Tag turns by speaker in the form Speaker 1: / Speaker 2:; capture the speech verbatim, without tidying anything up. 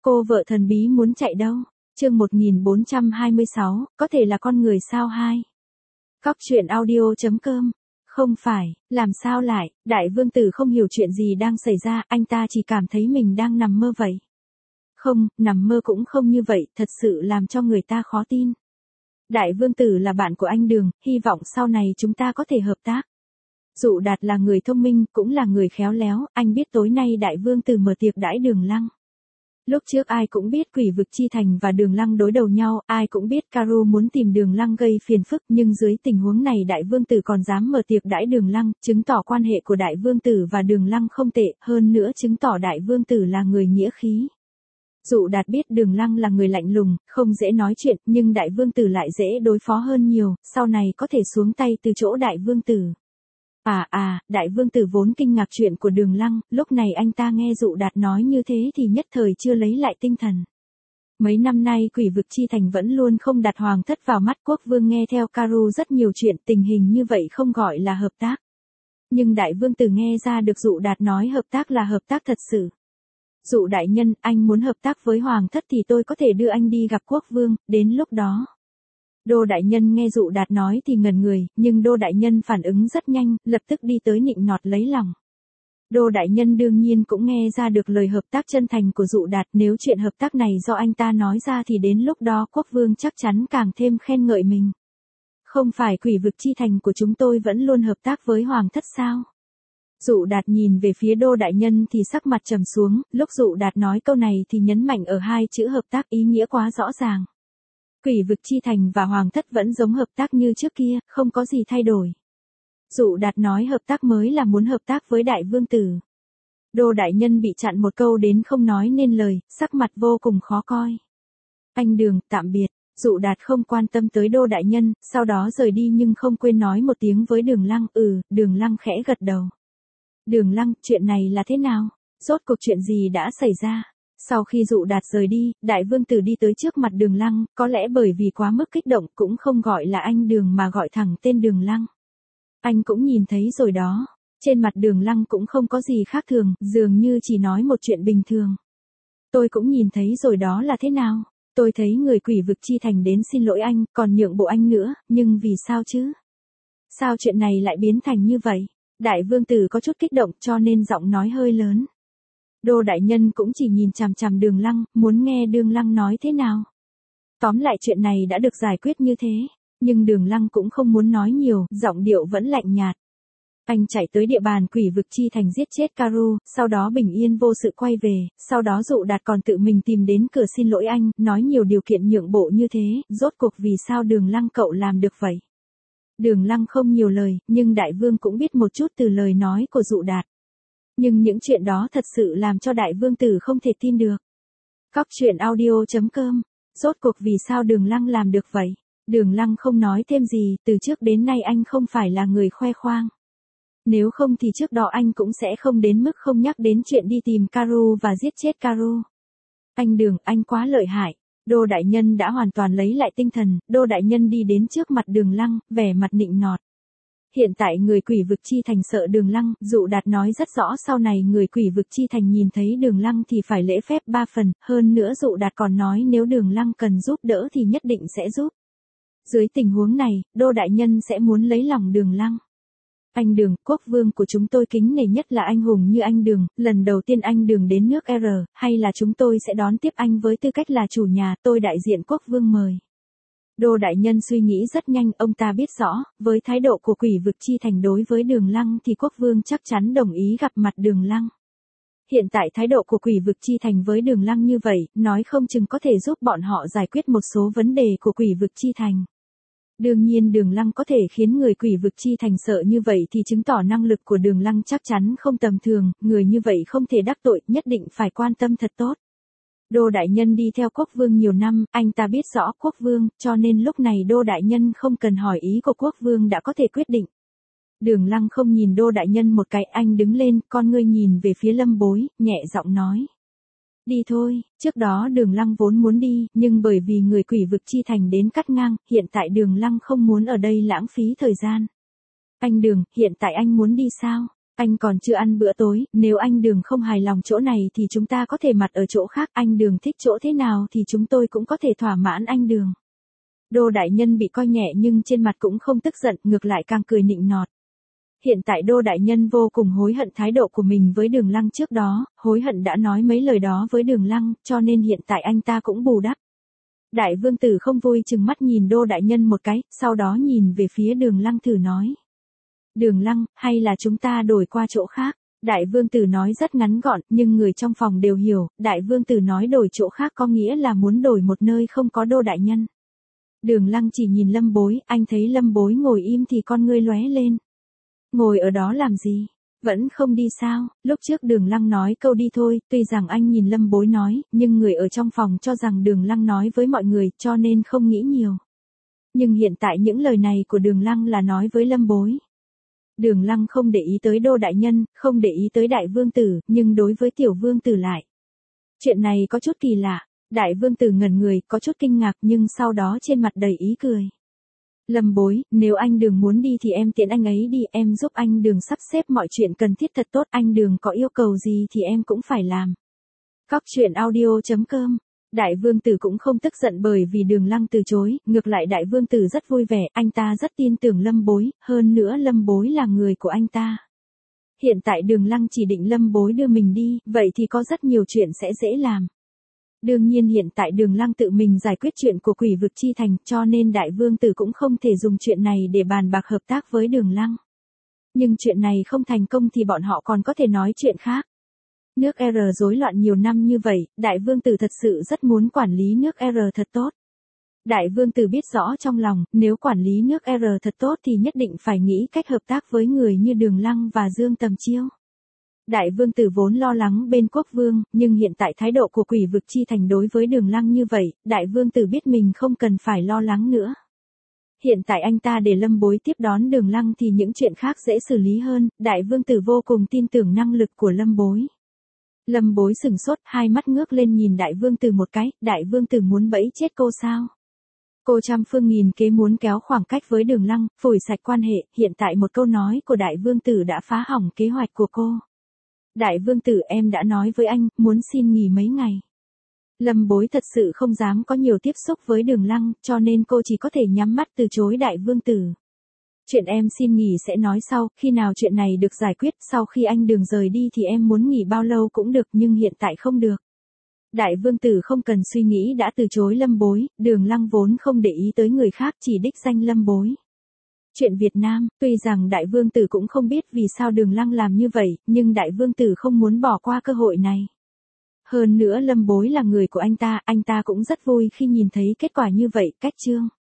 Speaker 1: Cô vợ thần bí muốn chạy đâu? Chương một nghìn bốn trăm hai mươi sáu, có thể là con người sao hai. Cóc truyện audio chấm com. Không phải, làm sao lại, đại vương tử không hiểu chuyện gì đang xảy ra, anh ta chỉ cảm thấy mình đang nằm mơ vậy. Không, nằm mơ cũng không như vậy, thật sự làm cho người ta khó tin. Đại vương tử là bạn của anh Đường, hy vọng sau này chúng ta có thể hợp tác. Dụ Đạt là người thông minh, cũng là người khéo léo, anh biết tối nay đại vương tử mở tiệc đãi Đường Lăng. Lúc trước ai cũng biết Quỷ Vực Chi Thành và Đường Lăng đối đầu nhau, ai cũng biết Caru muốn tìm Đường Lăng gây phiền phức, nhưng dưới tình huống này đại vương tử còn dám mở tiệc đãi Đường Lăng, chứng tỏ quan hệ của đại vương tử và Đường Lăng không tệ, hơn nữa chứng tỏ đại vương tử là người nghĩa khí. Dụ Đạt biết Đường Lăng là người lạnh lùng, không dễ nói chuyện, nhưng đại vương tử lại dễ đối phó hơn nhiều, sau này có thể xuống tay từ chỗ đại vương tử. À à, đại vương tử vốn kinh ngạc chuyện của Đường Lăng, lúc này anh ta nghe Dụ Đạt nói như thế thì nhất thời chưa lấy lại tinh thần. Mấy năm nay Quỷ Vực Chi Thành vẫn luôn không đặt hoàng thất vào mắt, quốc vương nghe theo Caru rất nhiều chuyện, tình hình như vậy không gọi là hợp tác. Nhưng đại vương tử nghe ra được Dụ Đạt nói hợp tác là hợp tác thật sự. Dụ đại nhân, anh muốn hợp tác với hoàng thất thì tôi có thể đưa anh đi gặp quốc vương, đến lúc đó. Đô đại nhân nghe Dụ Đạt nói thì ngẩn người, nhưng Đô đại nhân phản ứng rất nhanh, lập tức đi tới nịnh nọt lấy lòng. Đô đại nhân đương nhiên cũng nghe ra được lời hợp tác chân thành của Dụ Đạt, nếu chuyện hợp tác này do anh ta nói ra thì đến lúc đó quốc vương chắc chắn càng thêm khen ngợi mình. Không phải Quỷ Vực Chi Thành của chúng tôi vẫn luôn hợp tác với hoàng thất sao? Dụ Đạt nhìn về phía Đô đại nhân thì sắc mặt trầm xuống, lúc Dụ Đạt nói câu này thì nhấn mạnh ở hai chữ hợp tác, ý nghĩa quá rõ ràng. Quỷ Vực Chi Thành và hoàng thất vẫn giống hợp tác như trước kia, không có gì thay đổi. Dụ Đạt nói hợp tác mới là muốn hợp tác với đại vương tử. Đô đại nhân bị chặn một câu đến không nói nên lời, sắc mặt vô cùng khó coi. Anh Đường, tạm biệt. Dụ Đạt không quan tâm tới Đô đại nhân, sau đó rời đi nhưng không quên nói một tiếng với Đường Lăng, ừ, Đường Lăng khẽ gật đầu. Đường Lăng, chuyện này là thế nào? Rốt cuộc chuyện gì đã xảy ra? Sau khi Dụ Đạt rời đi, đại vương tử đi tới trước mặt Đường Lăng, có lẽ bởi vì quá mức kích động cũng không gọi là anh Đường mà gọi thẳng tên Đường Lăng. Anh cũng nhìn thấy rồi đó, trên mặt Đường Lăng cũng không có gì khác thường, dường như chỉ nói một chuyện bình thường. Tôi cũng nhìn thấy rồi đó là thế nào? Tôi thấy người Quỷ Vực Chi Thành đến xin lỗi anh, còn nhượng bộ anh nữa, nhưng vì sao chứ? Sao chuyện này lại biến thành như vậy? Đại vương tử có chút kích động cho nên giọng nói hơi lớn. Đô đại nhân cũng chỉ nhìn chằm chằm Đường Lăng, muốn nghe Đường Lăng nói thế nào. Tóm lại chuyện này đã được giải quyết như thế, nhưng Đường Lăng cũng không muốn nói nhiều, giọng điệu vẫn lạnh nhạt. Anh chạy tới địa bàn Quỷ Vực Chi Thành giết chết Caru, sau đó bình yên vô sự quay về, sau đó Dụ Đạt còn tự mình tìm đến cửa xin lỗi anh, nói nhiều điều kiện nhượng bộ như thế, rốt cuộc vì sao Đường Lăng cậu làm được vậy? Đường Lăng không nhiều lời, nhưng đại vương cũng biết một chút từ lời nói của Dụ Đạt. Nhưng những chuyện đó thật sự làm cho đại vương tử không thể tin được. Cóc truyện audio chấm com. Rốt cuộc vì sao Đường Lăng làm được vậy? Đường Lăng không nói thêm gì, từ trước đến nay anh không phải là người khoe khoang. Nếu không thì trước đó anh cũng sẽ không đến mức không nhắc đến chuyện đi tìm Caru và giết chết Caru. Anh Đường, anh quá lợi hại. Đô đại nhân đã hoàn toàn lấy lại tinh thần, Đô đại nhân đi đến trước mặt Đường Lăng, vẻ mặt nịnh nọt. Hiện tại người Quỷ Vực Chi Thành sợ Đường Lăng, Dụ Đạt nói rất rõ sau này người Quỷ Vực Chi Thành nhìn thấy Đường Lăng thì phải lễ phép ba phần, hơn nữa Dụ Đạt còn nói nếu Đường Lăng cần giúp đỡ thì nhất định sẽ giúp. Dưới tình huống này, Đô đại nhân sẽ muốn lấy lòng Đường Lăng. Anh Đường, quốc vương của chúng tôi kính nể nhất là anh hùng như anh Đường, lần đầu tiên anh Đường đến nước R, hay là chúng tôi sẽ đón tiếp anh với tư cách là chủ nhà, tôi đại diện quốc vương mời. Đô đại nhân suy nghĩ rất nhanh, ông ta biết rõ, với thái độ của Quỷ Vực Chi Thành đối với Đường Lăng thì quốc vương chắc chắn đồng ý gặp mặt Đường Lăng. Hiện tại thái độ của Quỷ Vực Chi Thành với Đường Lăng như vậy, nói không chừng có thể giúp bọn họ giải quyết một số vấn đề của Quỷ Vực Chi Thành. Đương nhiên Đường Lăng có thể khiến người Quỷ Vực Chi Thành sợ như vậy thì chứng tỏ năng lực của Đường Lăng chắc chắn không tầm thường, người như vậy không thể đắc tội, nhất định phải quan tâm thật tốt. Đô đại nhân đi theo quốc vương nhiều năm, anh ta biết rõ quốc vương, cho nên lúc này Đô đại nhân không cần hỏi ý của quốc vương đã có thể quyết định. Đường Lăng không nhìn Đô đại nhân một cái, anh đứng lên, con ngươi nhìn về phía Lâm Bối, nhẹ giọng nói. Đi thôi, trước đó Đường Lăng vốn muốn đi, nhưng bởi vì người Quỷ Vực Chi Thành đến cắt ngang, hiện tại Đường Lăng không muốn ở đây lãng phí thời gian. Anh Đường, hiện tại anh muốn đi sao? Anh còn chưa ăn bữa tối, nếu anh Đường không hài lòng chỗ này thì chúng ta có thể mặt ở chỗ khác, anh Đường thích chỗ thế nào thì chúng tôi cũng có thể thỏa mãn anh Đường. Đô đại nhân bị coi nhẹ nhưng trên mặt cũng không tức giận, ngược lại càng cười nịnh nọt. Hiện tại Đô đại nhân vô cùng hối hận thái độ của mình với Đường Lăng trước đó, hối hận đã nói mấy lời đó với Đường Lăng, cho nên hiện tại anh ta cũng bù đắp. Đại vương tử không vui chừng mắt nhìn Đô đại nhân một cái, sau đó nhìn về phía Đường Lăng thử nói. Đường Lăng, hay là chúng ta đổi qua chỗ khác? Đại vương tử nói rất ngắn gọn, nhưng người trong phòng đều hiểu, đại vương tử nói đổi chỗ khác có nghĩa là muốn đổi một nơi không có Đô đại nhân. Đường Lăng chỉ nhìn Lâm Bối, anh thấy Lâm Bối ngồi im thì con ngươi lóe lên. Ngồi ở đó làm gì? Vẫn không đi sao? Lúc trước Đường Lăng nói câu đi thôi, tuy rằng anh nhìn Lâm Bối nói, nhưng người ở trong phòng cho rằng Đường Lăng nói với mọi người, cho nên không nghĩ nhiều. Nhưng hiện tại những lời này của Đường Lăng là nói với Lâm Bối. Đường Lăng không để ý tới Đô đại nhân, không để ý tới đại vương tử, nhưng đối với tiểu vương tử lại. Chuyện này có chút kỳ lạ, đại vương tử ngẩn người, có chút kinh ngạc nhưng sau đó trên mặt đầy ý cười. Lâm Bối, nếu anh Đường muốn đi thì em tiễn anh ấy đi, em giúp anh Đường sắp xếp mọi chuyện cần thiết thật tốt, anh Đường có yêu cầu gì thì em cũng phải làm. Cóc truyện audio chấm com. Đại vương tử cũng không tức giận bởi vì Đường Lăng từ chối, ngược lại đại vương tử rất vui vẻ, anh ta rất tin tưởng Lâm Bối, hơn nữa Lâm Bối là người của anh ta. Hiện tại Đường Lăng chỉ định Lâm Bối đưa mình đi, vậy thì có rất nhiều chuyện sẽ dễ làm. Đương nhiên hiện tại Đường Lăng tự mình giải quyết chuyện của quỷ vực chi thành, cho nên đại vương tử cũng không thể dùng chuyện này để bàn bạc hợp tác với Đường Lăng. Nhưng chuyện này không thành công thì bọn họ còn có thể nói chuyện khác. Nước R rối loạn nhiều năm như vậy, đại vương tử thật sự rất muốn quản lý nước R thật tốt. Đại vương tử biết rõ trong lòng, nếu quản lý nước R thật tốt thì nhất định phải nghĩ cách hợp tác với người như Đường Lăng và Dương Tầm Chiêu. Đại vương tử vốn lo lắng bên quốc vương, nhưng hiện tại thái độ của quỷ vực chi thành đối với Đường Lăng như vậy, đại vương tử biết mình không cần phải lo lắng nữa. Hiện tại anh ta để Lâm Bối tiếp đón Đường Lăng thì những chuyện khác dễ xử lý hơn, đại vương tử vô cùng tin tưởng năng lực của Lâm Bối. Lâm Bối sừng sốt, hai mắt ngước lên nhìn đại vương tử một cái, đại vương tử muốn bẫy chết cô sao? Cô trăm phương nghìn kế muốn kéo khoảng cách với Đường Lăng, phủi sạch quan hệ, hiện tại một câu nói của đại vương tử đã phá hỏng kế hoạch của cô. Đại vương tử, em đã nói với anh, muốn xin nghỉ mấy ngày. Lâm Bối thật sự không dám có nhiều tiếp xúc với Đường Lăng, cho nên cô chỉ có thể nhắm mắt từ chối đại vương tử. Chuyện em xin nghỉ sẽ nói sau, khi nào chuyện này được giải quyết, sau khi anh Đường rời đi thì em muốn nghỉ bao lâu cũng được nhưng hiện tại không được. Đại vương tử không cần suy nghĩ đã từ chối Lâm Bối, Đường Lăng vốn không để ý tới người khác chỉ đích danh Lâm Bối. Chuyện Việt Nam, tuy rằng đại vương tử cũng không biết vì sao Đường Lăng làm như vậy, nhưng đại vương tử không muốn bỏ qua cơ hội này. Hơn nữa Lâm Bối là người của anh ta, anh ta cũng rất vui khi nhìn thấy kết quả như vậy, cách chương.